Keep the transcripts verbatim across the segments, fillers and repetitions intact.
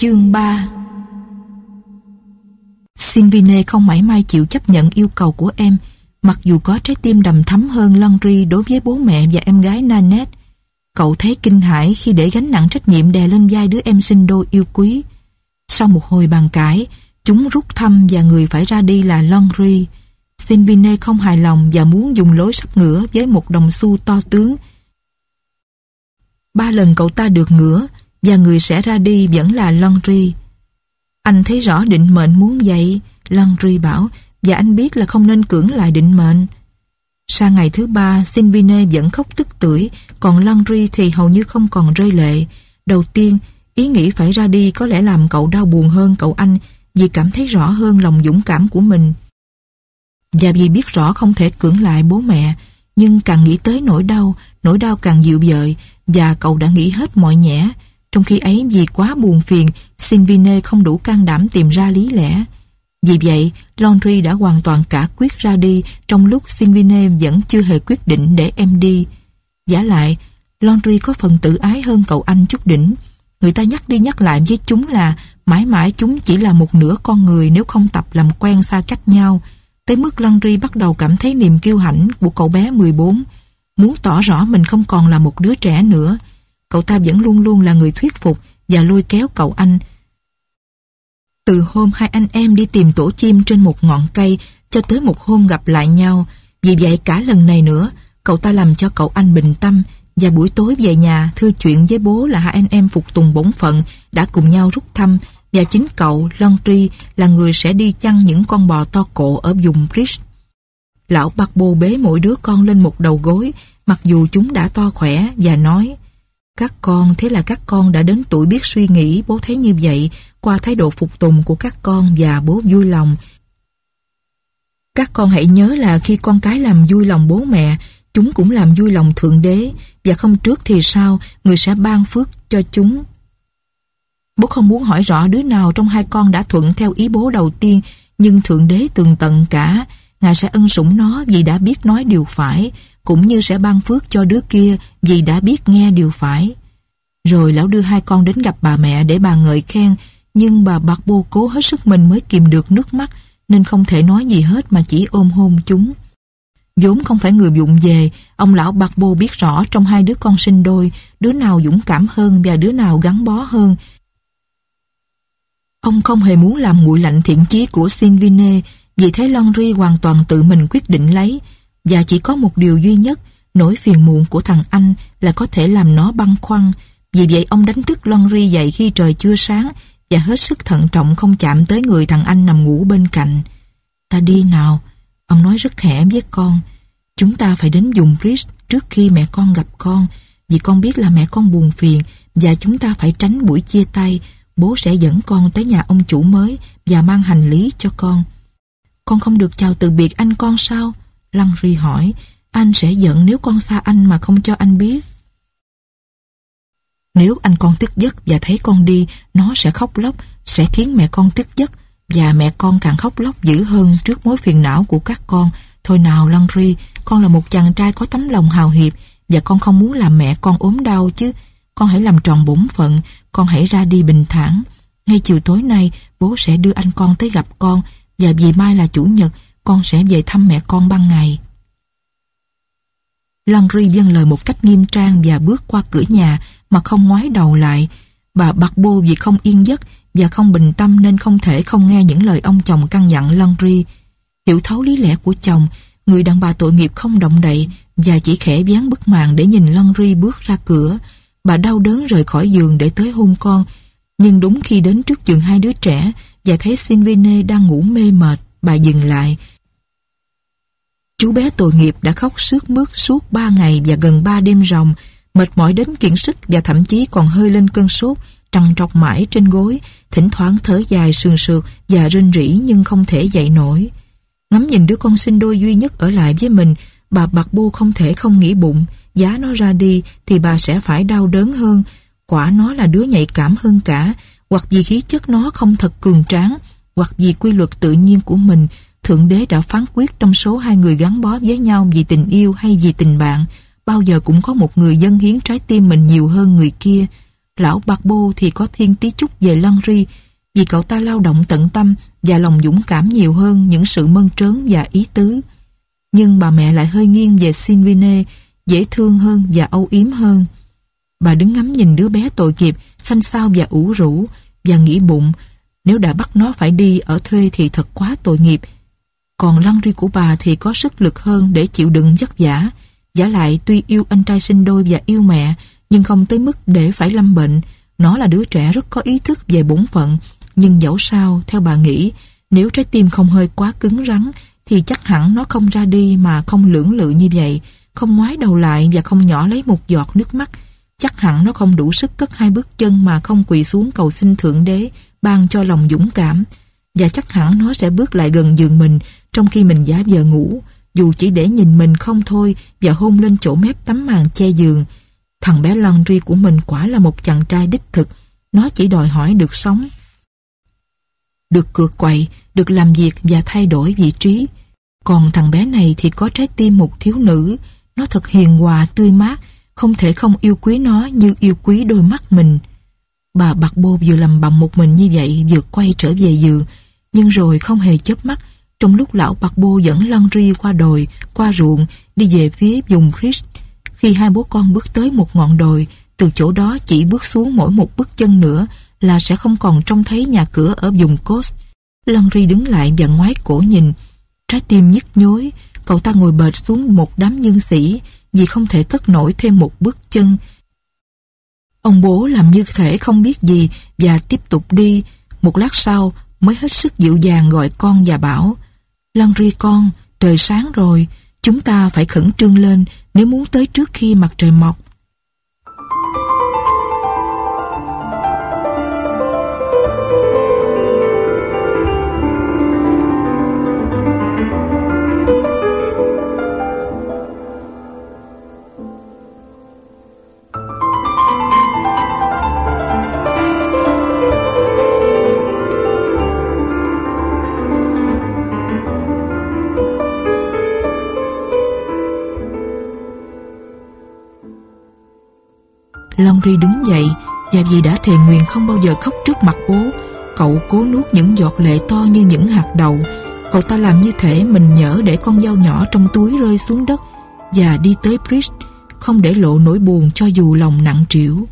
Chương ba. Sylvine không mảy may chịu chấp nhận yêu cầu của em, mặc dù có trái tim đầm thắm hơn Landry đối với bố mẹ và em gái Nanette. Cậu thấy kinh hãi khi để gánh nặng trách nhiệm đè lên vai đứa em sinh đôi yêu quý. Sau một hồi bàn cãi, chúng rút thăm và người phải ra đi là Landry. Sylvine không hài lòng và muốn dùng lối sắp ngửa với một đồng xu to tướng. Ba lần cậu ta được ngửa và người sẽ ra đi vẫn là Landry. Anh thấy rõ định mệnh muốn vậy, Landry bảo, và anh biết là không nên cưỡng lại định mệnh. Sang ngày thứ ba, Sylvine vẫn khóc tức tưởi, còn Landry thì hầu như không còn rơi lệ. Đầu tiên, ý nghĩ phải ra đi có lẽ làm cậu đau buồn hơn cậu anh, vì cảm thấy rõ hơn lòng dũng cảm của mình. Và vì biết rõ không thể cưỡng lại bố mẹ, nhưng càng nghĩ tới nỗi đau, nỗi đau càng dịu dợi, và cậu đã nghĩ hết mọi nhẽ. Trong khi ấy vì quá buồn phiền, Sylvine không đủ can đảm tìm ra lý lẽ. Vì vậy, Landry đã hoàn toàn cả quyết ra đi trong lúc Sylvine vẫn chưa hề quyết định để em đi. Vả lại, Landry có phần tự ái hơn cậu anh chút đỉnh. Người ta nhắc đi nhắc lại với chúng là mãi mãi chúng chỉ là một nửa con người nếu không tập làm quen xa cách nhau. Tới mức Landry bắt đầu cảm thấy niềm kiêu hãnh của cậu bé mười bốn, muốn tỏ rõ mình không còn là một đứa trẻ nữa. Cậu ta vẫn luôn luôn là người thuyết phục và lôi kéo cậu anh. Từ hôm hai anh em đi tìm tổ chim trên một ngọn cây cho tới một hôm gặp lại nhau. Vì vậy cả lần này nữa, cậu ta làm cho cậu anh bình tâm, và buổi tối về nhà thưa chuyện với bố là hai anh em phục tùng bổn phận đã cùng nhau rút thăm, và chính cậu, Landry, là người sẽ đi chăn những con bò to cộ ở vùng Bridge. Lão Barbo bế mỗi đứa con lên một đầu gối, mặc dù chúng đã to khỏe, và nói: "Các con, thế là các con đã đến tuổi biết suy nghĩ, bố thấy như vậy, qua thái độ phục tùng của các con, và bố vui lòng. Các con hãy nhớ là khi con cái làm vui lòng bố mẹ, chúng cũng làm vui lòng Thượng Đế, và không trước thì sau, người sẽ ban phước cho chúng." Bố không muốn hỏi rõ đứa nào trong hai con đã thuận theo ý bố đầu tiên, nhưng Thượng Đế tường tận cả, Ngài sẽ ân sủng nó vì đã biết nói điều phải, cũng như sẽ ban phước cho đứa kia vì đã biết nghe điều phải. Rồi lão đưa hai con đến gặp bà mẹ để bà ngợi khen, nhưng bà Barbo cố hết sức mình mới kìm được nước mắt, nên không thể nói gì hết mà chỉ ôm hôn chúng. Vốn không phải người vụng về, ông lão Barbo biết rõ trong hai đứa con sinh đôi, đứa nào dũng cảm hơn và đứa nào gắn bó hơn. Ông không hề muốn làm nguội lạnh thiện chí của Sylvine, vì thế Landry hoàn toàn tự mình quyết định lấy, và chỉ có một điều duy nhất, nỗi phiền muộn của thằng anh là có thể làm nó băn khoăn. Vì vậy ông đánh thức Landry dậy khi trời chưa sáng, và hết sức thận trọng không chạm tới người thằng anh nằm ngủ bên cạnh. "Ta đi nào," ông nói rất khẽ với con. "Chúng ta phải đến vùng Bridge trước khi mẹ con gặp con, vì con biết là mẹ con buồn phiền, và chúng ta phải tránh buổi chia tay. Bố sẽ dẫn con tới nhà ông chủ mới và mang hành lý cho con." "Con không được chào từ biệt anh con sao?" Landry hỏi. "Anh sẽ giận nếu con xa anh mà không cho anh biết." "Nếu anh con tức giấc và thấy con đi, nó sẽ khóc lóc, sẽ khiến mẹ con tức giấc, và mẹ con càng khóc lóc dữ hơn trước mối phiền não của các con. Thôi nào Landry, con là một chàng trai có tấm lòng hào hiệp, và con không muốn làm mẹ con ốm đau chứ. Con hãy làm tròn bổn phận, con hãy ra đi bình thản. Ngay chiều tối nay, bố sẽ đưa anh con tới gặp con, và vì mai là chủ nhật, con sẽ về thăm mẹ con ban ngày." Landry vâng lời một cách nghiêm trang và bước qua cửa nhà mà không ngoái đầu lại. Bà Barbo vì không yên giấc và không bình tâm nên không thể không nghe những lời ông chồng căn dặn Landry. Hiểu thấu lý lẽ của chồng, người đàn bà tội nghiệp không động đậy và chỉ khẽ vén bức màn để nhìn Landry bước ra cửa. Bà đau đớn rời khỏi giường để tới hôn con, nhưng đúng khi đến trước giường hai đứa trẻ và thấy Sylvine đang ngủ mê mệt, bà dừng lại. Chú bé tội nghiệp đã khóc sướt mướt suốt ba ngày và gần ba đêm ròng, mệt mỏi đến kiệt sức và thậm chí còn hơi lên cơn sốt, trằn trọc mãi trên gối, thỉnh thoảng thở dài sườn sượt và rên rỉ nhưng không thể dậy nổi. Ngắm nhìn đứa con sinh đôi duy nhất ở lại với mình, bà Barbo không thể không nghĩ bụng, giá nó ra đi thì bà sẽ phải đau đớn hơn. Quả nó là đứa nhạy cảm hơn cả, hoặc vì khí chất nó không thật cường tráng, hoặc vì quy luật tự nhiên của mình. Thượng Đế đã phán quyết trong số hai người gắn bó với nhau vì tình yêu hay vì tình bạn, bao giờ cũng có một người dâng hiến trái tim mình nhiều hơn người kia. Lão Barbo thì có thiên tí chút về Landry, vì cậu ta lao động tận tâm và lòng dũng cảm nhiều hơn những sự mơn trớn và ý tứ. Nhưng bà mẹ lại hơi nghiêng về Sylvine, dễ thương hơn và âu yếm hơn. Bà đứng ngắm nhìn đứa bé tội nghiệp, xanh xao và ủ rũ, và nghĩ bụng, nếu đã bắt nó phải đi ở thuê thì thật quá tội nghiệp. Còn Landry của bà thì có sức lực hơn để chịu đựng vất vả. Vả lại tuy yêu anh trai sinh đôi và yêu mẹ, nhưng không tới mức để phải lâm bệnh. Nó là đứa trẻ rất có ý thức về bổn phận, nhưng dẫu sao, theo bà nghĩ, nếu trái tim không hơi quá cứng rắn, thì chắc hẳn nó không ra đi mà không lưỡng lự như vậy, không ngoái đầu lại và không nhỏ lấy một giọt nước mắt. Chắc hẳn nó không đủ sức cất hai bước chân mà không quỳ xuống cầu xin Thượng Đế ban cho lòng dũng cảm. Và chắc hẳn nó sẽ bước lại gần giường mình trong khi mình giả vờ ngủ, dù chỉ để nhìn mình không thôi, và hôn lên chỗ mép tấm màn che giường. Thằng bé Landry của mình quả là một chàng trai đích thực. Nó chỉ đòi hỏi được sống, được cựa quậy, được làm việc và thay đổi vị trí. Còn thằng bé này thì có trái tim một thiếu nữ. Nó thật hiền hòa, tươi mát, không thể không yêu quý nó như yêu quý đôi mắt mình. Bà Barbo vừa lầm bầm một mình như vậy, vừa quay trở về giường, nhưng rồi không hề chớp mắt, trong lúc lão Barbo dẫn Landry qua đồi, qua ruộng, đi về phía vùng Christ. Khi hai bố con bước tới một ngọn đồi, từ chỗ đó chỉ bước xuống mỗi một bước chân nữa là sẽ không còn trông thấy nhà cửa ở vùng Coast. Landry đứng lại và ngoái cổ nhìn. Trái tim nhức nhối, cậu ta ngồi bệt xuống một đám dương sĩ vì không thể cất nổi thêm một bước chân. Ông bố làm như thể không biết gì và tiếp tục đi. Một lát sau mới hết sức dịu dàng gọi con và bảo: Landry con, trời sáng rồi, chúng ta phải khẩn trương lên nếu muốn tới trước khi mặt trời mọc. Landry đứng dậy, và vì đã thề nguyện không bao giờ khóc trước mặt bố, cậu cố nuốt những giọt lệ to như những hạt đậu. Cậu ta làm như thể mình nhỡ để con dao nhỏ trong túi rơi xuống đất, và đi tới Bridge, không để lộ nỗi buồn cho dù lòng nặng trĩu.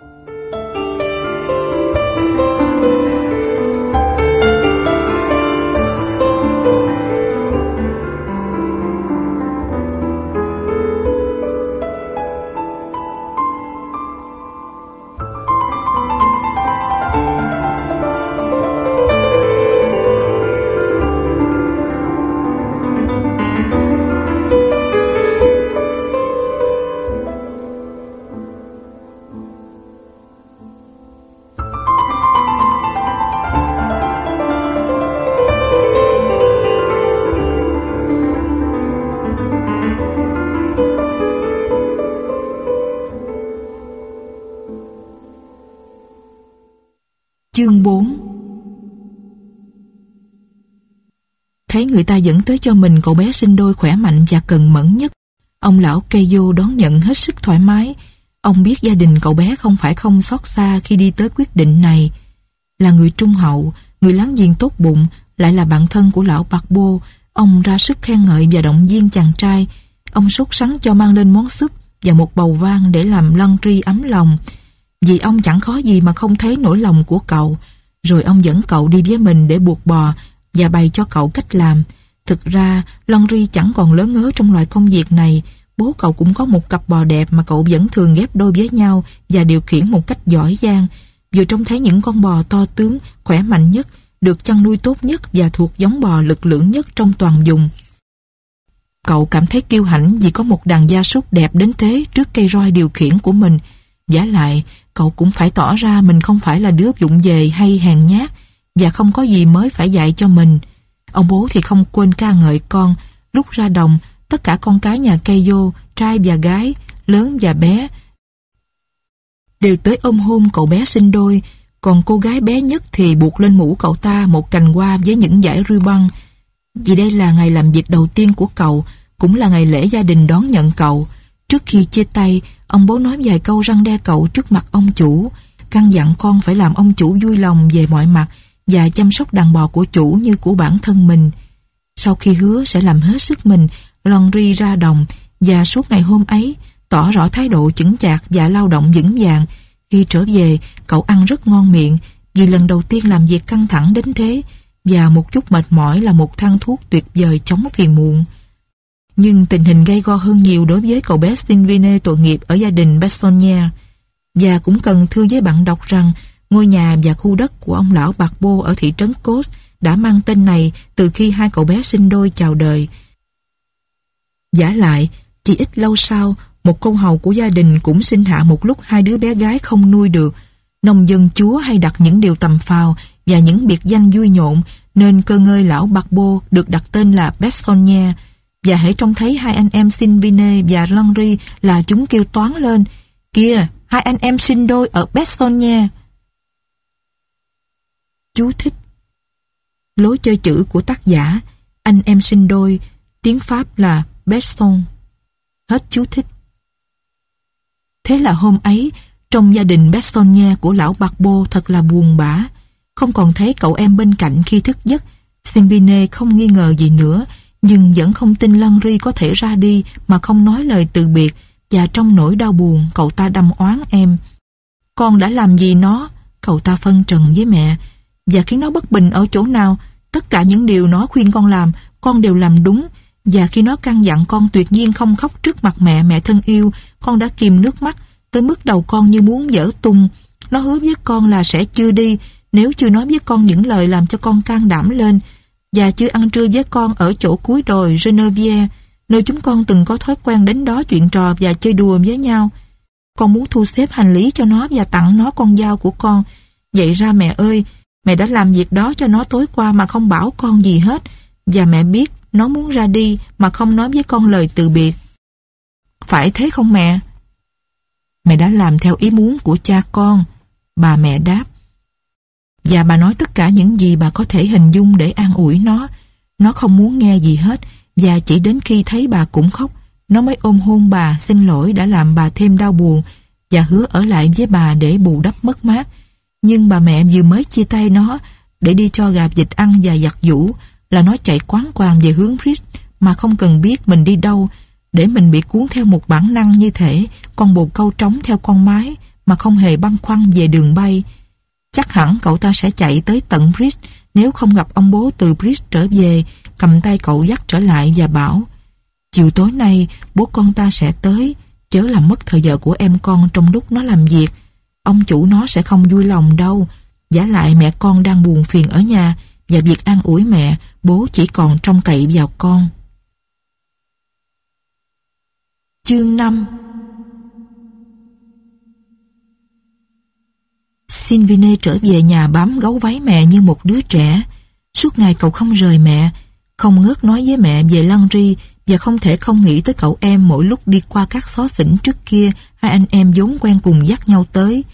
Chương bốn. Thấy người ta dẫn tới cho mình cậu bé sinh đôi khỏe mạnh và cần mẫn nhất, ông lão Keio đón nhận hết sức thoải mái. Ông biết gia đình cậu bé không phải không xót xa khi đi tới quyết định này. Là người trung hậu, người láng giềng tốt bụng, lại là bạn thân của lão Barbo, ông ra sức khen ngợi và động viên chàng trai. Ông sốt sắng cho mang lên món súp và một bầu vang để làm Landry ấm lòng, vì ông chẳng khó gì mà không thấy nỗi lòng của cậu. Rồi ông dẫn cậu đi với mình để buộc bò và bày cho cậu cách làm. Thực ra Landry chẳng còn lớn ngớ trong loại công việc này. Bố cậu cũng có một cặp bò đẹp mà cậu vẫn thường ghép đôi với nhau và điều khiển một cách giỏi giang. Vừa trông thấy những con bò to tướng, khỏe mạnh nhất, được chăn nuôi tốt nhất và thuộc giống bò lực lưỡng nhất trong toàn vùng. Cậu cảm thấy kiêu hãnh vì có một đàn gia súc đẹp đến thế trước cây roi điều khiển của mình. Vả lại, cậu cũng phải tỏ ra mình không phải là đứa vụng về hay hèn nhát và không có gì mới phải dạy cho mình. Ông bố thì không quên ca ngợi con. Lúc ra đồng, tất cả con cái nhà Keio, trai và gái, lớn và bé, đều tới ôm hôn cậu bé sinh đôi. Còn cô gái bé nhất thì buộc lên mũ cậu ta một cành hoa với những dải ruban. Vì đây là ngày làm việc đầu tiên của cậu, cũng là ngày lễ gia đình đón nhận cậu. Trước khi chia tay, ông bố nói vài câu răn đe cậu trước mặt ông chủ. căn dặn con phải làm ông chủ vui lòng về mọi mặt và chăm sóc đàn bò của chủ như của bản thân mình. Sau khi hứa sẽ làm hết sức mình, Laundrie ra đồng và suốt ngày hôm ấy tỏ rõ thái độ chững chạc và lao động vững vàng. Khi trở về, cậu ăn rất ngon miệng vì lần đầu tiên làm việc căng thẳng đến thế, và một chút mệt mỏi là một thang thuốc tuyệt vời chống phiền muộn. Nhưng tình hình gay go hơn nhiều đối với cậu bé Sylvine tội nghiệp ở gia đình Bessonnière. Và cũng cần thưa với bạn đọc rằng ngôi nhà và khu đất của ông lão Barbeau ở thị trấn Cos đã mang tên này từ khi hai cậu bé sinh đôi chào đời. Vả lại, chỉ ít lâu sau, một cô hầu của gia đình cũng sinh hạ một lúc hai đứa bé gái không nuôi được. Nông dân chúa hay đặt những điều tầm phào và những biệt danh vui nhộn, nên cơ ngơi lão Barbeau được đặt tên là Bessonnière. Và hễ trông thấy hai anh em Sylvine và Laundrie là chúng kêu toáng lên: "Kìa, hai anh em sinh đôi ở Bessonnière." Chú thích: lối chơi chữ của tác giả. Anh em sinh đôi, tiếng Pháp là Besson. Hết chú thích. Thế là hôm ấy, trong gia đình Bessonnière của lão Barbeau thật là buồn bã. Không còn thấy cậu em bên cạnh khi thức giấc. Sylvine không nghi ngờ gì nữa, nhưng vẫn không tin Laundrie có thể ra đi mà không nói lời từ biệt, và trong nỗi đau buồn cậu ta đâm oán em. Con đã làm gì nó? Cậu ta phân trần với mẹ. Và khiến nó bất bình ở chỗ nào? Tất cả những điều nó khuyên con làm, con đều làm đúng. Và khi nó căn dặn con tuyệt nhiên không khóc trước mặt mẹ, mẹ thân yêu, con đã kìm nước mắt tới mức đầu con như muốn vỡ tung. Nó hứa với con là sẽ chưa đi nếu chưa nói với con những lời làm cho con can đảm lên, và chưa ăn trưa với con ở chỗ cuối đồi Geneviève, nơi chúng con từng có thói quen đến đó chuyện trò và chơi đùa với nhau. Con muốn thu xếp hành lý cho nó và tặng nó con dao của con. Vậy ra mẹ ơi, mẹ đã làm việc đó cho nó tối qua mà không bảo con gì hết, và mẹ biết nó muốn ra đi mà không nói với con lời từ biệt. Phải thế không mẹ? Mẹ đã làm theo ý muốn của cha con, bà mẹ đáp. Và bà nói tất cả những gì bà có thể hình dung để an ủi nó. Nó không muốn nghe gì hết, và chỉ đến khi thấy bà cũng khóc, nó mới ôm hôn bà xin lỗi đã làm bà thêm đau buồn, và hứa ở lại với bà để bù đắp mất mát. Nhưng bà mẹ vừa mới chia tay nó để đi cho gà vịt ăn và giặt giũ là nó chạy quáng quàng về hướng Brest mà không cần biết mình đi đâu, để mình bị cuốn theo một bản năng như thể con bồ câu trống theo con mái mà không hề băn khoăn về đường bay. Chắc hẳn cậu ta sẽ chạy tới tận Brest nếu không gặp ông bố từ Brest trở về, cầm tay cậu dắt trở lại và bảo: chiều tối nay bố con ta sẽ tới, chớ làm mất thời giờ của em con trong lúc nó làm việc. Ông chủ nó sẽ không vui lòng đâu. Vả lại mẹ con đang buồn phiền ở nhà, và việc an ủi mẹ, bố chỉ còn trông cậy vào con. Chương năm. Sylvine trở về nhà bám gấu váy mẹ như một đứa trẻ. Suốt ngày cậu không rời mẹ, không ngớt nói với mẹ về Laundrie, và không thể không nghĩ tới cậu em mỗi lúc đi qua các xó xỉnh trước kia hai anh em vốn quen cùng dắt nhau tới.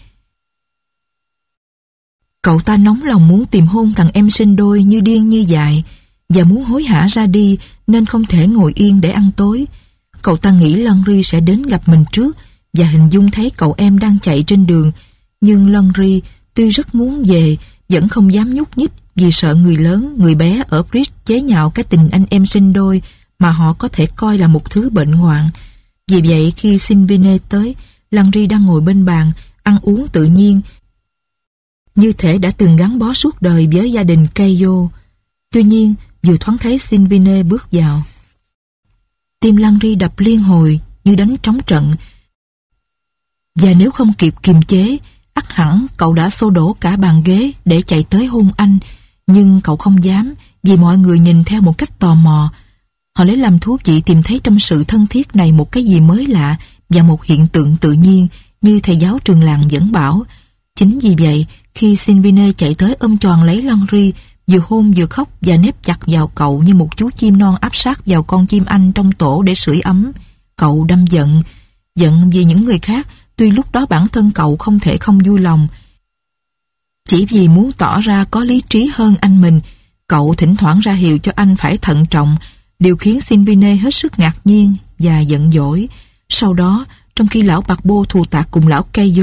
Cậu ta nóng lòng muốn tìm hôn thằng em sinh đôi như điên như dại, và muốn hối hả ra đi nên không thể ngồi yên để ăn tối. Cậu ta nghĩ Laundrie sẽ đến gặp mình trước, và hình dung thấy cậu em đang chạy trên đường. Nhưng Laundrie tuy rất muốn về vẫn không dám nhúc nhích, vì sợ người lớn, người bé ở Brest chế nhạo cái tình anh em sinh đôi mà họ có thể coi là một thứ bệnh hoạn. Vì vậy khi Sylvine tới, Laundrie đang ngồi bên bàn ăn uống tự nhiên, như thể đã từng gắn bó suốt đời với gia đình Caillot. Tuy nhiên vừa thoáng thấy Sylvine bước vào, tim Laundrie đập liên hồi như đánh trống trận, và nếu không kịp kiềm chế, ắt hẳn cậu đã xô đổ cả bàn ghế để chạy tới hôn anh. Nhưng cậu không dám, vì mọi người nhìn theo một cách tò mò. Họ lấy làm thú vị tìm thấy trong sự thân thiết này một cái gì mới lạ và một hiện tượng tự nhiên, như thầy giáo trường làng vẫn bảo. Chính vì vậy, khi Sylvine chạy tới ôm choàng lấy Laundrie, vừa hôn vừa khóc và nép chặt vào cậu như một chú chim non áp sát vào con chim anh trong tổ để sưởi ấm, cậu đâm giận. Giận vì những người khác, tuy lúc đó bản thân cậu không thể không vui lòng. Chỉ vì muốn tỏ ra có lý trí hơn anh mình, cậu thỉnh thoảng ra hiệu cho anh phải thận trọng, điều khiến Sylvine hết sức ngạc nhiên và giận dỗi. Sau đó, trong khi lão Barbeau thù tạc cùng lão Caillot,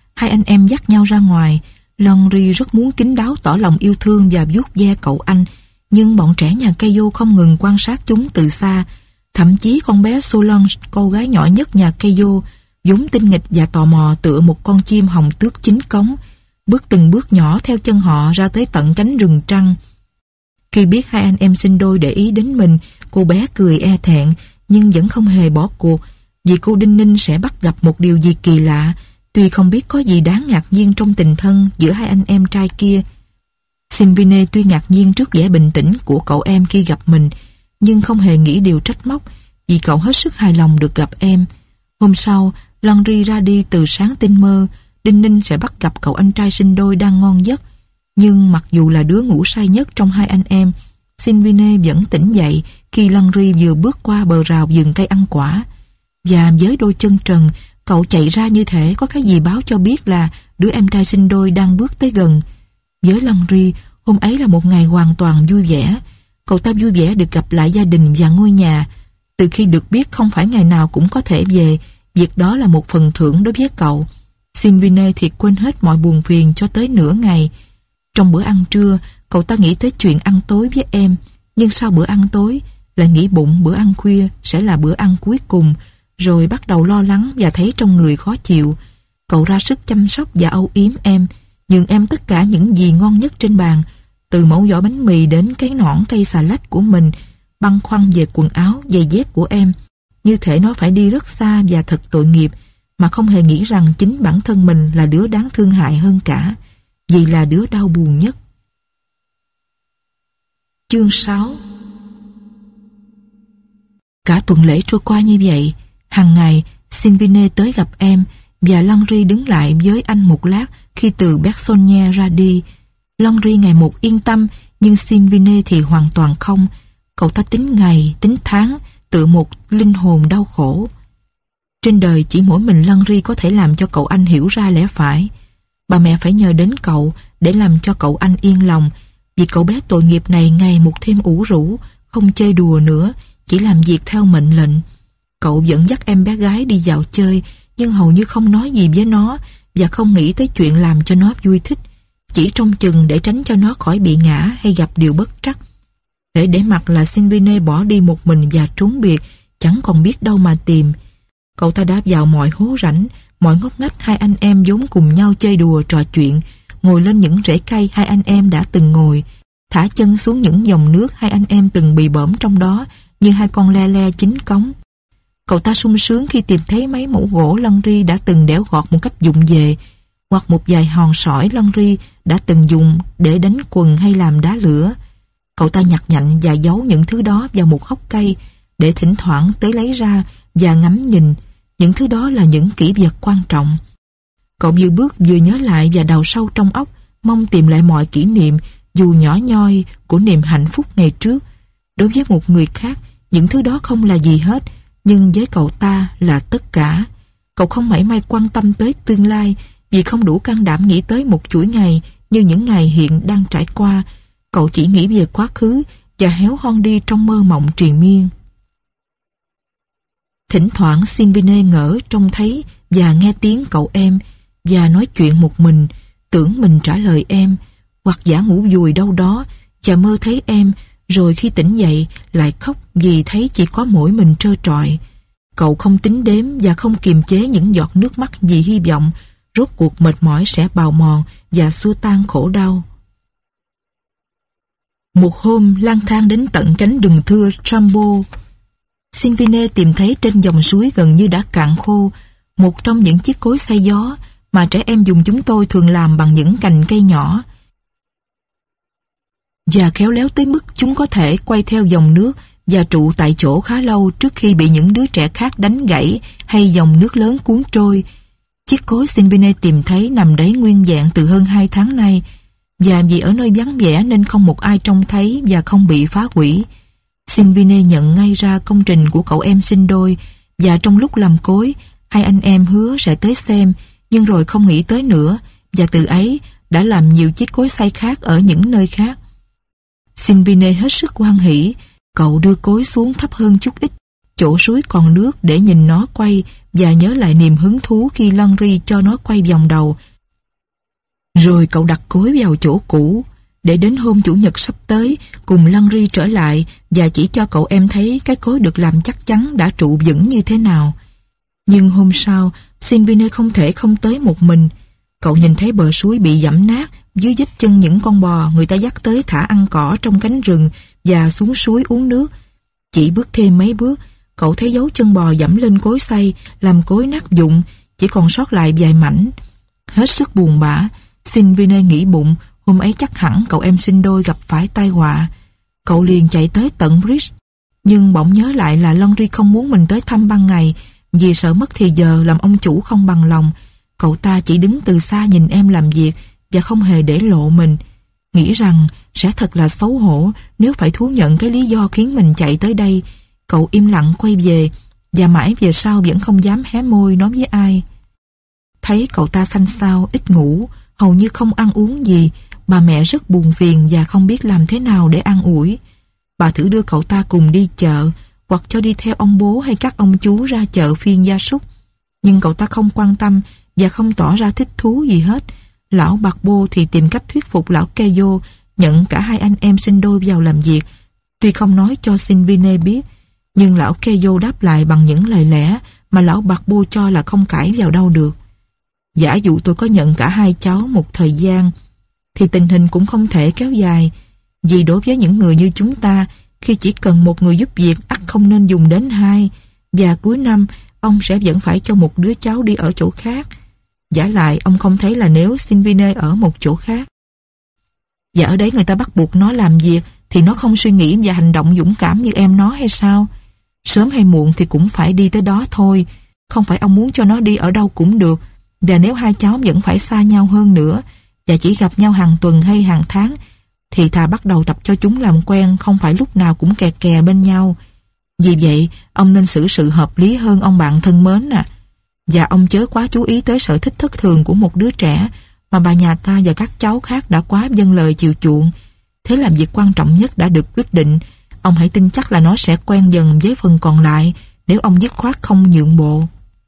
hai anh em dắt nhau ra ngoài. Laundrie rất muốn kín đáo tỏ lòng yêu thương và vuốt ve cậu anh, nhưng bọn trẻ nhà Caillou không ngừng quan sát chúng từ xa. Thậm chí con bé Solange, cô gái nhỏ nhất nhà Caillou, vốn tinh nghịch và tò mò tựa một con chim hồng tước chính cống, bước từng bước nhỏ theo chân họ ra tới tận cánh rừng trăng. Khi biết hai anh em sinh đôi để ý đến mình, cô bé cười e thẹn nhưng vẫn không hề bỏ cuộc, vì cô đinh ninh sẽ bắt gặp một điều gì kỳ lạ, tuy không biết có gì đáng ngạc nhiên trong tình thân giữa hai anh em trai kia. Sylvine tuy ngạc nhiên trước vẻ bình tĩnh của cậu em khi gặp mình, nhưng không hề nghĩ điều trách móc, vì cậu hết sức hài lòng được gặp em. Hôm sau, Laundrie ra đi từ sáng tinh mơ, đinh ninh sẽ bắt gặp cậu anh trai sinh đôi đang ngon giấc. Nhưng mặc dù là đứa ngủ say nhất trong hai anh em, Sylvine vẫn tỉnh dậy khi Laundrie vừa bước qua bờ rào vườn cây ăn quả. Và với đôi chân trần, cậu chạy ra như thể có cái gì báo cho biết là đứa em trai sinh đôi đang bước tới gần. Với Laundrie, hôm ấy là một ngày hoàn toàn vui vẻ. Cậu ta vui vẻ được gặp lại gia đình và ngôi nhà. Từ khi được biết không phải ngày nào cũng có thể về, việc đó là một phần thưởng đối với cậu. Sylvine thì quên hết mọi buồn phiền cho tới nửa ngày. Trong bữa ăn trưa, cậu ta nghĩ tới chuyện ăn tối với em, nhưng sau bữa ăn tối, lại nghĩ bụng bữa ăn khuya sẽ là bữa ăn cuối cùng, rồi bắt đầu lo lắng và thấy trong người khó chịu. Cậu ra sức chăm sóc và âu yếm em, nhường em tất cả những gì ngon nhất trên bàn, từ mẩu giỏ bánh mì đến cái nõn cây xà lách của mình, băn khoăn về quần áo, giày dép của em, như thể nó phải đi rất xa và thật tội nghiệp, mà không hề nghĩ rằng chính bản thân mình là đứa đáng thương hại hơn cả, vì là đứa đau buồn nhất. Chương sáu. Cả tuần lễ trôi qua như vậy. Hàng ngày, Sylvine tới gặp em, và Laundrie đứng lại với anh một lát khi từ Bersonnière ra đi. Laundrie ngày một yên tâm, nhưng Sylvine thì hoàn toàn không. Cậu ta tính ngày, tính tháng, tựa một linh hồn đau khổ. Trên đời chỉ mỗi mình Laundrie có thể làm cho cậu anh hiểu ra lẽ phải. Bà mẹ phải nhờ đến cậu để làm cho cậu anh yên lòng, vì cậu bé tội nghiệp này ngày một thêm ủ rũ, không chơi đùa nữa, chỉ làm việc theo mệnh lệnh. Cậu vẫn dắt em bé gái đi dạo chơi, nhưng hầu như không nói gì với nó và không nghĩ tới chuyện làm cho nó vui thích, chỉ trông chừng để tránh cho nó khỏi bị ngã hay gặp điều bất trắc. Để để mặc là Sylvine bỏ đi một mình và trốn biệt, chẳng còn biết đâu mà tìm. Cậu ta đã vào mọi hố rãnh, mọi ngóc ngách hai anh em vốn cùng nhau chơi đùa trò chuyện, ngồi lên những rễ cây hai anh em đã từng ngồi, thả chân xuống những dòng nước hai anh em từng bị bõm trong đó như hai con le le chính cống. Cậu ta sung sướng khi tìm thấy mấy mẩu gỗ Laundrie đã từng đẽo gọt một cách vụng về, hoặc một vài hòn sỏi Laundrie đã từng dùng để đánh quần hay làm đá lửa. Cậu ta nhặt nhạnh và giấu những thứ đó vào một hốc cây để thỉnh thoảng tới lấy ra và ngắm nhìn. Những thứ đó là những kỷ vật quan trọng. Cậu vừa bước vừa nhớ lại và đào sâu trong óc, mong tìm lại mọi kỷ niệm dù nhỏ nhoi của niềm hạnh phúc ngày trước. Đối với một người khác, những thứ đó không là gì hết, nhưng với cậu ta là tất cả. Cậu không mảy may quan tâm tới tương lai, vì không đủ can đảm nghĩ tới một chuỗi ngày như những ngày hiện đang trải qua. Cậu chỉ nghĩ về quá khứ và héo hon đi trong mơ mộng triền miên. Thỉnh thoảng Sylvine ngỡ trông thấy và nghe tiếng cậu em và nói chuyện một mình, tưởng mình trả lời em, hoặc giả ngủ vùi đâu đó và mơ thấy em, rồi khi tỉnh dậy lại khóc vì thấy chỉ có mỗi mình trơ trọi. Cậu không tính đếm và không kiềm chế những giọt nước mắt vì hy vọng rốt cuộc mệt mỏi sẽ bào mòn và xua tan khổ đau. Một hôm lang thang đến tận cánh rừng thưa Trambo, Sylvine tìm thấy trên dòng suối gần như đã cạn khô một trong những chiếc cối xay gió mà trẻ em dùng chúng tôi thường làm bằng những cành cây nhỏ, và khéo léo tới mức chúng có thể quay theo dòng nước và trụ tại chỗ khá lâu trước khi bị những đứa trẻ khác đánh gãy hay dòng nước lớn cuốn trôi. Chiếc cối Sylvine tìm thấy nằm đấy nguyên vẹn từ hơn hai tháng nay, và vì ở nơi vắng vẻ nên không một ai trông thấy và không bị phá hủy. Sylvine nhận ngay ra công trình của cậu em sinh đôi, và trong lúc làm cối, hai anh em hứa sẽ tới xem, nhưng rồi không nghĩ tới nữa, và từ ấy đã làm nhiều chiếc cối xay khác ở những nơi khác. Sylvine hết sức hoan hỉ. Cậu đưa cối xuống thấp hơn chút ít, chỗ suối còn nước, để nhìn nó quay và nhớ lại niềm hứng thú khi Laundrie cho nó quay vòng đầu Rồi cậu đặt cối vào chỗ cũ, để đến hôm Chủ nhật sắp tới cùng Larry trở lại và chỉ cho cậu em thấy cái cối được làm chắc chắn đã trụ vững như thế nào. Nhưng hôm sau, Sylvine không thể không tới một mình. Cậu nhìn thấy bờ suối bị giẫm nát dưới vết chân những con bò người ta dắt tới thả ăn cỏ trong cánh rừng và xuống suối uống nước. Chỉ bước thêm mấy bước, cậu thấy dấu chân bò dẫm lên cối xay, làm cối nát vụn, chỉ còn sót lại vài mảnh. Hết sức buồn bã, Sylvine nghĩ bụng hôm ấy chắc hẳn cậu em sinh đôi gặp phải tai họa. Cậu liền chạy tới tận Bridge, nhưng bỗng nhớ lại là Larry không muốn mình tới thăm ban ngày vì sợ mất thì giờ làm ông chủ không bằng lòng. Cậu ta chỉ đứng từ xa nhìn em làm việc và không hề để lộ mình, nghĩ rằng sẽ thật là xấu hổ nếu phải thú nhận cái lý do khiến mình chạy tới đây. Cậu im lặng quay về và mãi về sau vẫn không dám hé môi nói với ai. Thấy cậu ta xanh xao, ít ngủ, hầu như không ăn uống gì, bà mẹ rất buồn phiền và không biết làm thế nào để an ủi. Bà thử đưa cậu ta cùng đi chợ hoặc cho đi theo ông bố hay các ông chú ra chợ phiên gia súc, nhưng cậu ta không quan tâm và không tỏ ra thích thú gì hết. Lão Bạc Bô thì tìm cách thuyết phục lão Keyo nhận cả hai anh em sinh đôi vào làm việc, tuy không nói cho Sylvine biết, nhưng lão Keyo đáp lại bằng những lời lẽ mà lão Bạc Bô cho là không cãi vào đâu được. Giả dụ tôi có nhận cả hai cháu một thời gian, thì tình hình cũng không thể kéo dài, vì đối với những người như chúng ta, khi chỉ cần một người giúp việc ắt không nên dùng đến hai, và cuối năm ông sẽ vẫn phải cho một đứa cháu đi ở chỗ khác. Giả lại ông không thấy là nếu Sylvine ở một chỗ khác và ở đấy người ta bắt buộc nó làm việc, thì nó không suy nghĩ và hành động dũng cảm như em nó hay sao? Sớm hay muộn thì cũng phải đi tới đó thôi. Không phải ông muốn cho nó đi ở đâu cũng được, và nếu hai cháu vẫn phải xa nhau hơn nữa và chỉ gặp nhau hàng tuần hay hàng tháng, thì thà bắt đầu tập cho chúng làm quen, không phải lúc nào cũng kè kè bên nhau. Vì vậy ông nên xử sự hợp lý hơn ông bạn thân mến à. Và ông chớ quá chú ý tới sở thích thất thường của một đứa trẻ mà bà nhà ta và các cháu khác đã quá vâng lời chiều chuộng. Thế làm việc quan trọng nhất đã được quyết định. Ông hãy tin chắc là nó sẽ quen dần với phần còn lại nếu ông dứt khoát không nhượng bộ.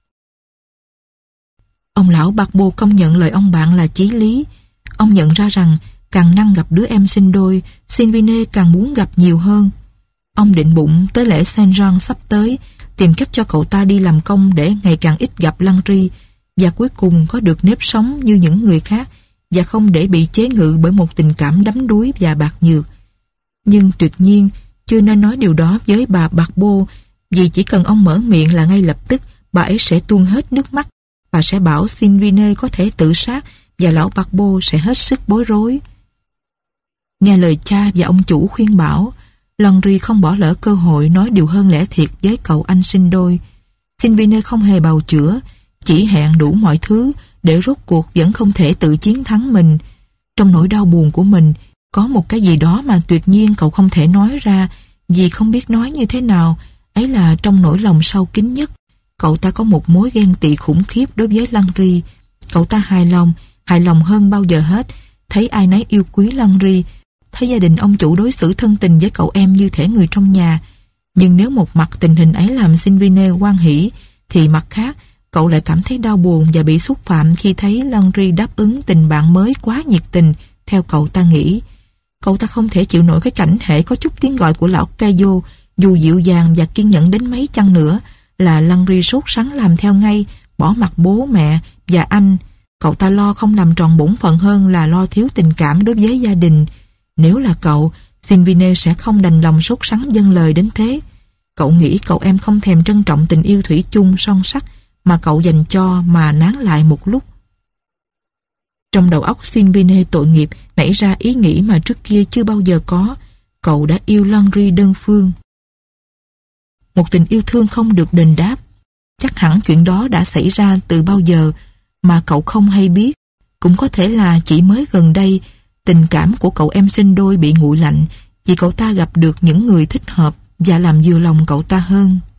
Ông lão Bạc Bô công nhận lời ông bạn là chí lý. Ông nhận ra rằng càng năng gặp đứa em sinh đôi, Sylvine càng muốn gặp nhiều hơn. Ông định bụng tới lễ Saint Jean sắp tới tìm cách cho cậu ta đi làm công để ngày càng ít gặp Larry, và cuối cùng có được nếp sống như những người khác và không để bị chế ngự bởi một tình cảm đắm đuối và bạc nhược. Nhưng tuyệt nhiên chưa nên nói điều đó với bà Bạc Bô, vì chỉ cần ông mở miệng là ngay lập tức bà ấy sẽ tuôn hết nước mắt. Bà sẽ bảo Sylvine có thể tự sát và lão Bạc Bô sẽ hết sức bối rối. Nghe lời cha và ông chủ khuyên bảo, Larry không bỏ lỡ cơ hội nói điều hơn lẽ thiệt với cậu anh sinh đôi. Sylvine không hề bào chữa, chỉ hẹn đủ mọi thứ để rốt cuộc vẫn không thể tự chiến thắng mình. Trong nỗi đau buồn của mình, có một cái gì đó mà tuyệt nhiên cậu không thể nói ra vì không biết nói như thế nào. Ấy là trong nỗi lòng sâu kín nhất, cậu ta có một mối ghen tị khủng khiếp đối với Larry. Cậu ta hài lòng, hài lòng hơn bao giờ hết, thấy ai nấy yêu quý Larry, thấy gia đình ông chủ đối xử thân tình với cậu em như thể người trong nhà. Nhưng nếu một mặt tình hình ấy làm Sylvine hoan hỉ, thì mặt khác cậu lại cảm thấy đau buồn và bị xúc phạm khi thấy Larry đáp ứng tình bạn mới quá nhiệt tình theo cậu ta nghĩ. Cậu ta không thể chịu nổi cái cảnh hễ có chút tiếng gọi của lão Keyo, dù dịu dàng và kiên nhẫn đến mấy chăng nữa, là Larry sốt sắng làm theo ngay, bỏ mặc bố mẹ và anh. Cậu ta lo không làm tròn bổn phận hơn là lo thiếu tình cảm đối với gia đình. Nếu là cậu, Sylvine sẽ không đành lòng sốt sắng dâng lời đến thế. Cậu nghĩ cậu em không thèm trân trọng tình yêu thủy chung son sắt mà cậu dành cho mà nán lại một lúc. Trong đầu óc Sylvine tội nghiệp nảy ra ý nghĩ mà trước kia chưa bao giờ có. Cậu đã yêu Larry đơn phương. Một tình yêu thương không được đền đáp. Chắc hẳn chuyện đó đã xảy ra từ bao giờ mà cậu không hay biết. Cũng có thể là chỉ mới gần đây tình cảm của cậu em sinh đôi bị nguội lạnh vì cậu ta gặp được những người thích hợp và làm vừa lòng cậu ta hơn.